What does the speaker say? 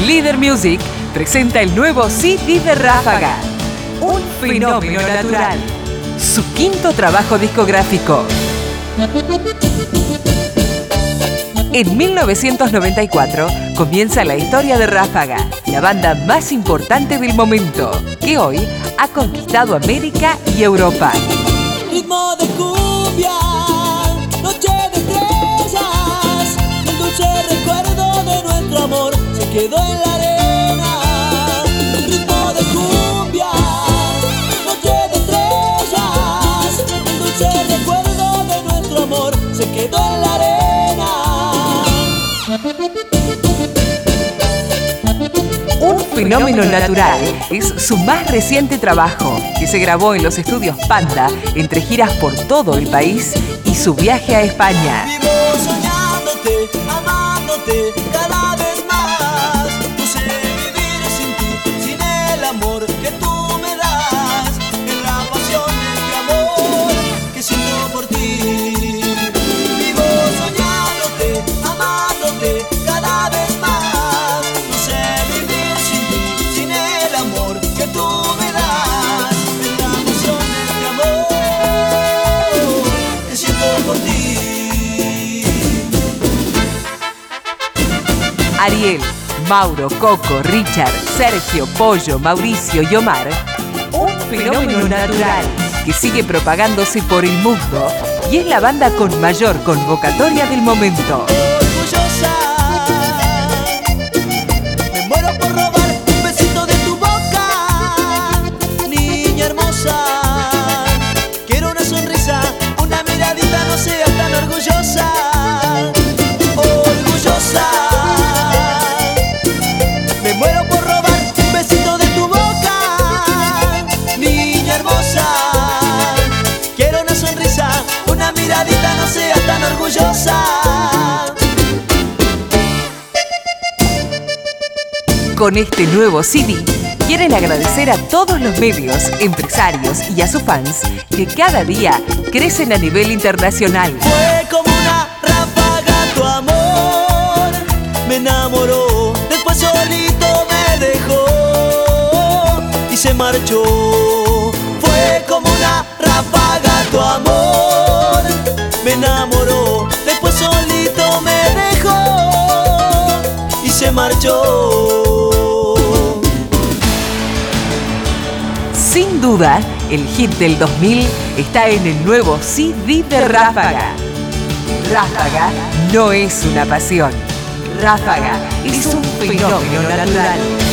Líder Music presenta el nuevo CD de Ráfaga, un fenómeno natural, su quinto trabajo discográfico. En 1994 comienza la historia de Ráfaga, la banda más importante del momento, que hoy ha conquistado América y Europa. Ritmo de cumbia, noche de estrellas, el dulce recuerdo de nuestro amor se quedó en la arena. Ritmo de cumbia, noche de estrellas, el dulce recuerdo de nuestro amor se quedó en la arena. Un fenómeno natural es su más reciente trabajo, que se grabó en los estudios Panda entre giras por todo el país y su viaje a España. Vivo soñándote, amándote cada vez más. No sé vivir sin ti, sin el amor que tú me das, en la pasión de este amor que siento por ti. Vivo soñándote, amándote cada vez más. No sé vivir sin ti, sin el amor que tú me das, en la pasión de este amor que siento por ti. Ariel, Mauro, Coco, Richard, Sergio, Pollo, Mauricio y Omar, un fenómeno natural que sigue propagándose por el mundo y es la banda con mayor convocatoria del momento. Orgullosa, me muero por robar un besito de tu boca, niña hermosa. Quiero una sonrisa, una miradita, no seas tan orgullosa. Orgullosa, me muero por robar un besito de tu boca, niña hermosa. Quiero una sonrisa, una miradita, no seas tan orgullosa. Con este nuevo CD, quieren agradecer a todos los medios, empresarios y a sus fans que cada día crecen a nivel internacional. Fue como una ráfaga tu amor, me enamoró, después solito me dejó y se marchó. Fue como una ráfaga tu amor, me enamoró, después solito me dejó y se marchó. Sin duda, el hit del 2000 está en el nuevo CD de Ráfaga. Ráfaga no es una pasión. Ráfaga es un fenómeno natural.